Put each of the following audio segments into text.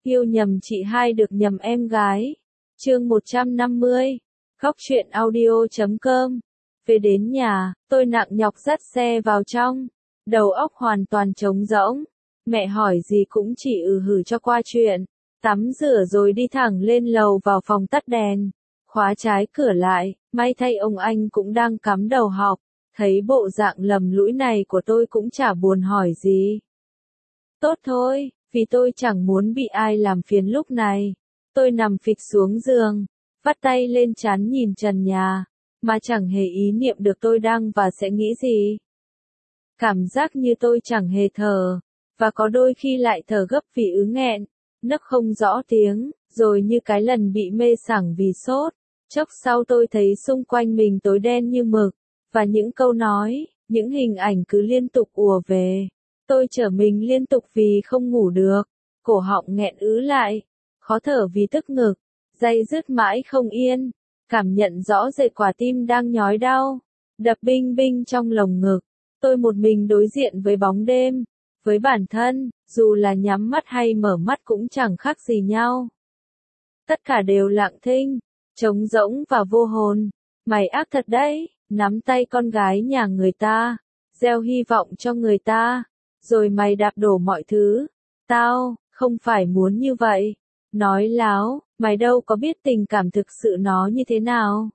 Yêu nhầm chị hai được nhầm em gái. Chương 150. Góc truyện audio.com. Về đến nhà, tôi nặng nhọc dắt xe vào trong. Đầu óc hoàn toàn trống rỗng. Mẹ hỏi gì cũng chỉ hử cho qua chuyện. Tắm rửa rồi đi thẳng lên lầu vào phòng tắt đèn. Khóa trái cửa lại, may thay ông anh cũng đang cắm đầu học. Thấy bộ dạng lầm lũi này của tôi cũng chả buồn hỏi gì. Tốt thôi, vì tôi chẳng muốn bị ai làm phiền lúc này. Tôi nằm phịch xuống giường, vắt tay lên trán nhìn trần nhà, mà chẳng hề ý niệm được tôi đang và sẽ nghĩ gì. Cảm giác như tôi chẳng hề thở, và có đôi khi lại thở gấp vì nghẹn, nấc không rõ tiếng, rồi như cái lần bị mê sảng vì sốt. Chốc sau tôi thấy xung quanh mình tối đen như mực, và những câu nói, những hình ảnh cứ liên tục ùa về. Tôi trở mình liên tục vì không ngủ được, cổ họng nghẹn lại, khó thở vì tức ngực, day dứt mãi không yên, cảm nhận rõ rệt quả tim đang nhói đau, đập binh binh trong lồng ngực. Tôi một mình đối diện với bóng đêm, với bản thân, dù là nhắm mắt hay mở mắt cũng chẳng khác gì nhau. Tất cả đều lặng thinh, trống rỗng và vô hồn. Mày ác thật đấy, nắm tay con gái nhà người ta, gieo hy vọng cho người ta. Rồi mày đạp đổ mọi thứ. Tao, không phải muốn như vậy. Nói láo, mày đâu có biết tình cảm thực sự nó như thế nào.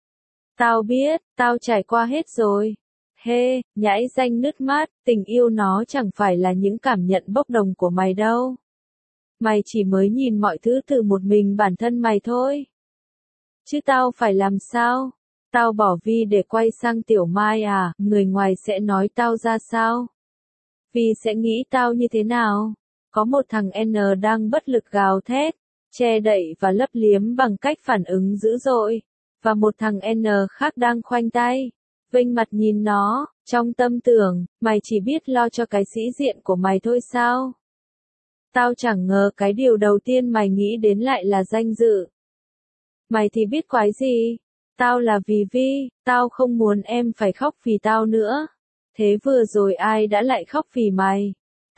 Tao biết, tao trải qua hết rồi. Nhãi danh nứt mắt, tình yêu nó chẳng phải là những cảm nhận bốc đồng của mày đâu. Mày chỉ mới nhìn mọi thứ từ một mình bản thân mày thôi. Chứ tao phải làm sao? Tao bỏ Vi để quay sang Tiểu Mai à, người ngoài sẽ nói tao ra sao? Vì sẽ nghĩ tao như thế nào? Có một thằng N đang bất lực gào thét, che đậy và lấp liếm bằng cách phản ứng dữ dội. Và một thằng N khác đang khoanh tay, vênh mặt nhìn nó, trong tâm tưởng, mày chỉ biết lo cho cái sĩ diện của mày thôi sao? Tao chẳng ngờ cái điều đầu tiên mày nghĩ đến lại là danh dự. Mày thì biết quái gì? Tao là vì Vi, tao không muốn em phải khóc vì tao nữa. Thế vừa rồi ai đã lại khóc vì mày?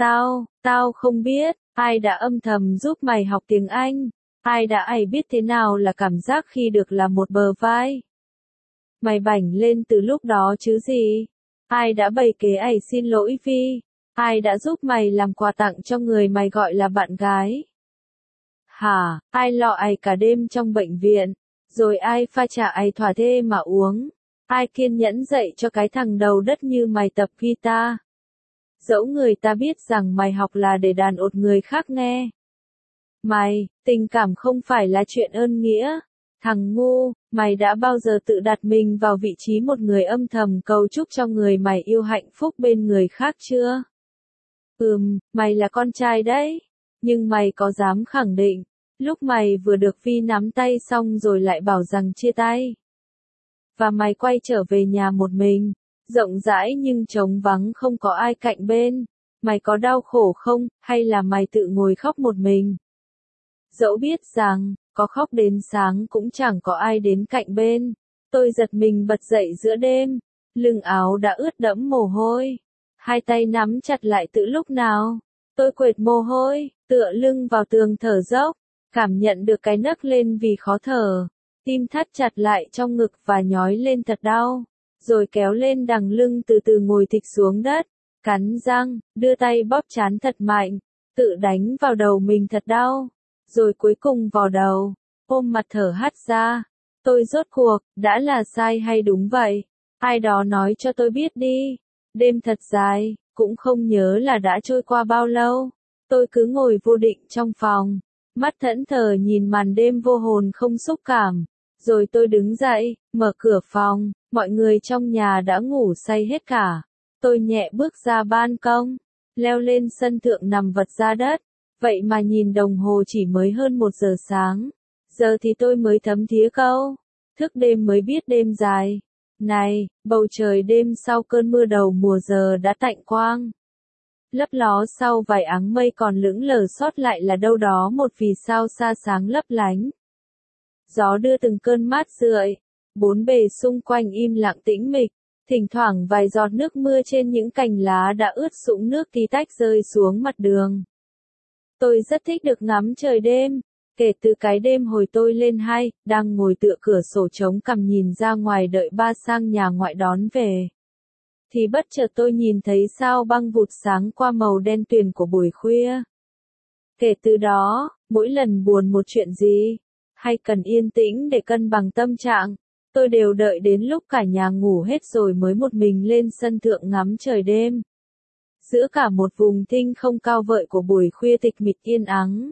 Tao không biết, ai đã âm thầm giúp mày học tiếng Anh? Ai đã biết thế nào là cảm giác khi được là một bờ vai? Mày bảnh lên từ lúc đó chứ gì? Ai đã bày kế xin lỗi Vi? Ai đã giúp mày làm quà tặng cho người mày gọi là bạn gái? Hả, ai lo cả đêm trong bệnh viện? Rồi ai pha trà thỏa thê mà uống? Ai kiên nhẫn dạy cho cái thằng đầu đất như mày tập guitar? Dẫu người ta biết rằng mày học là để đàn ột người khác nghe. Tình cảm không phải là chuyện ơn nghĩa. Thằng ngu, mày đã bao giờ tự đặt mình vào vị trí một người âm thầm cầu chúc cho người mày yêu hạnh phúc bên người khác chưa? Mày là con trai đấy. Nhưng mày có dám khẳng định, lúc mày vừa được Vi nắm tay xong rồi lại bảo rằng chia tay? Và mày quay trở về nhà một mình, rộng rãi nhưng trống vắng không có ai cạnh bên. Mày có đau khổ không, hay là mày tự ngồi khóc một mình? Dẫu biết rằng, có khóc đến sáng cũng chẳng có ai đến cạnh bên. Tôi giật mình bật dậy giữa đêm, lưng áo đã ướt đẫm mồ hôi. Hai tay nắm chặt lại từ lúc nào. Tôi quệt mồ hôi, tựa lưng vào tường thở dốc, cảm nhận được cái nấc lên vì khó thở. Tim thắt chặt lại trong ngực và nhói lên thật đau. Rồi kéo lên đằng lưng từ từ ngồi thịch xuống đất, cắn răng, đưa tay bóp trán thật mạnh, tự đánh vào đầu mình thật đau. Rồi cuối cùng vào đầu, ôm mặt thở hắt ra. Tôi rốt cuộc, đã là sai hay đúng vậy? Ai đó nói cho tôi biết đi. Đêm thật dài, cũng không nhớ là đã trôi qua bao lâu. Tôi cứ ngồi vô định trong phòng, mắt thẫn thờ nhìn màn đêm vô hồn không xúc cảm. Rồi tôi đứng dậy, mở cửa phòng, mọi người trong nhà đã ngủ say hết cả. Tôi nhẹ bước ra ban công, leo lên sân thượng nằm vật ra đất. Vậy mà nhìn đồng hồ chỉ mới hơn 1 giờ sáng. Giờ thì tôi mới thấm thía câu, thức đêm mới biết đêm dài. Này, bầu trời đêm sau cơn mưa đầu mùa giờ đã tạnh quang. Lấp ló sau vài áng mây còn lững lờ sót lại là đâu đó một vì sao xa sáng lấp lánh. Gió đưa từng cơn mát rượi, bốn bề xung quanh im lặng tĩnh mịch, thỉnh thoảng vài giọt nước mưa trên những cành lá đã ướt sũng nước tí tách rơi xuống mặt đường. Tôi rất thích được ngắm trời đêm. Kể từ cái đêm hồi tôi lên 2, đang ngồi tựa cửa sổ chống cằm nhìn ra ngoài đợi ba sang nhà ngoại đón về. Thì bất chợt tôi nhìn thấy sao băng vụt sáng qua màu đen tuyền của buổi khuya. Kể từ đó, mỗi lần buồn một chuyện gì, hay cần yên tĩnh để cân bằng tâm trạng, tôi đều đợi đến lúc cả nhà ngủ hết rồi mới một mình lên sân thượng ngắm trời đêm. Giữa cả một vùng tinh không cao vợi của buổi khuya tịch mịch yên ắng.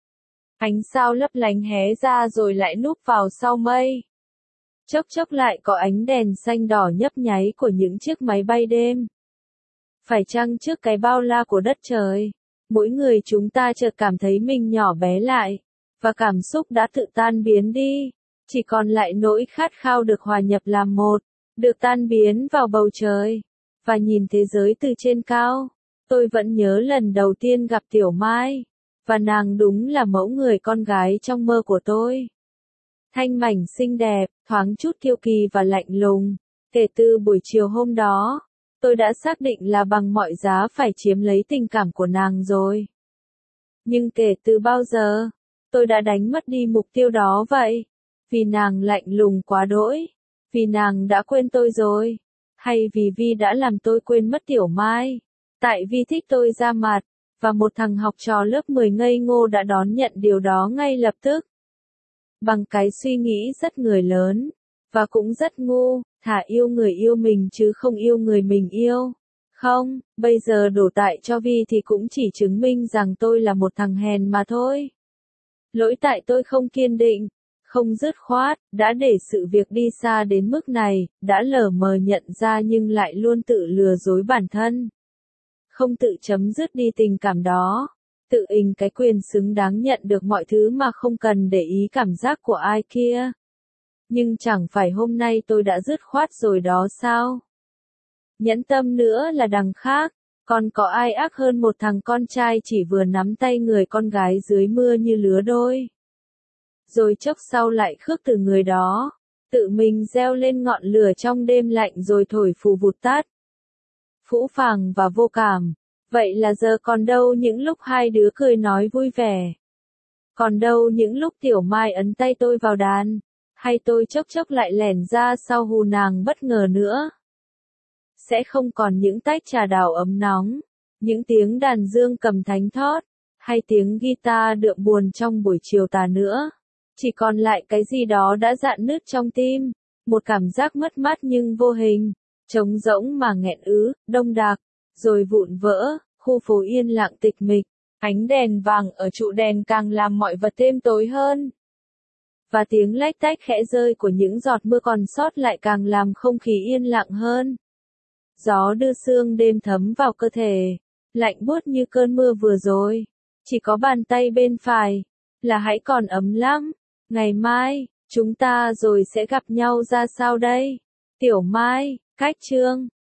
Ánh sao lấp lánh hé ra rồi lại núp vào sau mây. Chốc chốc lại có ánh đèn xanh đỏ nhấp nháy của những chiếc máy bay đêm. Phải chăng trước cái bao la của đất trời, mỗi người chúng ta chợt cảm thấy mình nhỏ bé lại, và cảm xúc đã tự tan biến đi, chỉ còn lại nỗi khát khao được hòa nhập làm một, được tan biến vào bầu trời, và nhìn thế giới từ trên cao. Tôi vẫn nhớ lần đầu tiên gặp Tiểu Mai, và nàng đúng là mẫu người con gái trong mơ của tôi. Thanh mảnh xinh đẹp, thoáng chút kiêu kỳ và lạnh lùng. Kể từ buổi chiều hôm đó, tôi đã xác định là bằng mọi giá phải chiếm lấy tình cảm của nàng rồi. Nhưng kể từ bao giờ, tôi đã đánh mất đi mục tiêu đó vậy? Vì nàng lạnh lùng quá đỗi? Vì nàng đã quên tôi rồi? Hay vì Vi đã làm tôi quên mất Tiểu Mai? Tại Vi thích tôi ra mặt, và một thằng học trò lớp 10 ngây ngô đã đón nhận điều đó ngay lập tức. Bằng cái suy nghĩ rất người lớn, và cũng rất ngu, thà yêu người yêu mình chứ không yêu người mình yêu. Không, bây giờ đổ tại cho Vi thì cũng chỉ chứng minh rằng tôi là một thằng hèn mà thôi. Lỗi tại tôi không kiên định, không dứt khoát, đã để sự việc đi xa đến mức này, đã lờ mờ nhận ra nhưng lại luôn tự lừa dối bản thân. Không tự chấm dứt đi tình cảm đó, tự ình cái quyền xứng đáng nhận được mọi thứ mà không cần để ý cảm giác của ai kia. Nhưng chẳng phải hôm nay tôi đã dứt khoát rồi đó sao? Nhẫn tâm nữa là đằng khác, còn có ai ác hơn một thằng con trai chỉ vừa nắm tay người con gái dưới mưa như lứa đôi. Rồi chốc sau lại khước từ người đó, tự mình gieo lên ngọn lửa trong đêm lạnh rồi thổi phù vụt tắt. Phũ phàng và vô cảm, vậy là giờ còn đâu những lúc hai đứa cười nói vui vẻ? Còn đâu những lúc Tiểu Mai ấn tay tôi vào đàn, hay tôi chốc chốc lại lẻn ra sau hù nàng bất ngờ nữa? Sẽ không còn những tách trà đào ấm nóng, những tiếng đàn dương cầm thánh thót, hay tiếng guitar đượm buồn trong buổi chiều tà nữa. Chỉ còn lại cái gì đó đã rạn nứt trong tim, một cảm giác mất mát nhưng vô hình, trống rỗng mà nghẹn ứ, đông đặc, rồi vụn vỡ, khu phố yên lặng tịch mịch, ánh đèn vàng ở trụ đèn càng làm mọi vật thêm tối hơn. Và tiếng lách tách khẽ rơi của những giọt mưa còn sót lại càng làm không khí yên lặng hơn. Gió đưa sương đêm thấm vào cơ thể, lạnh buốt như cơn mưa vừa rồi. Chỉ có bàn tay bên phải là hãy còn ấm lắm. Ngày mai, chúng ta rồi sẽ gặp nhau ra sao đây? Tiểu Mai, cách chương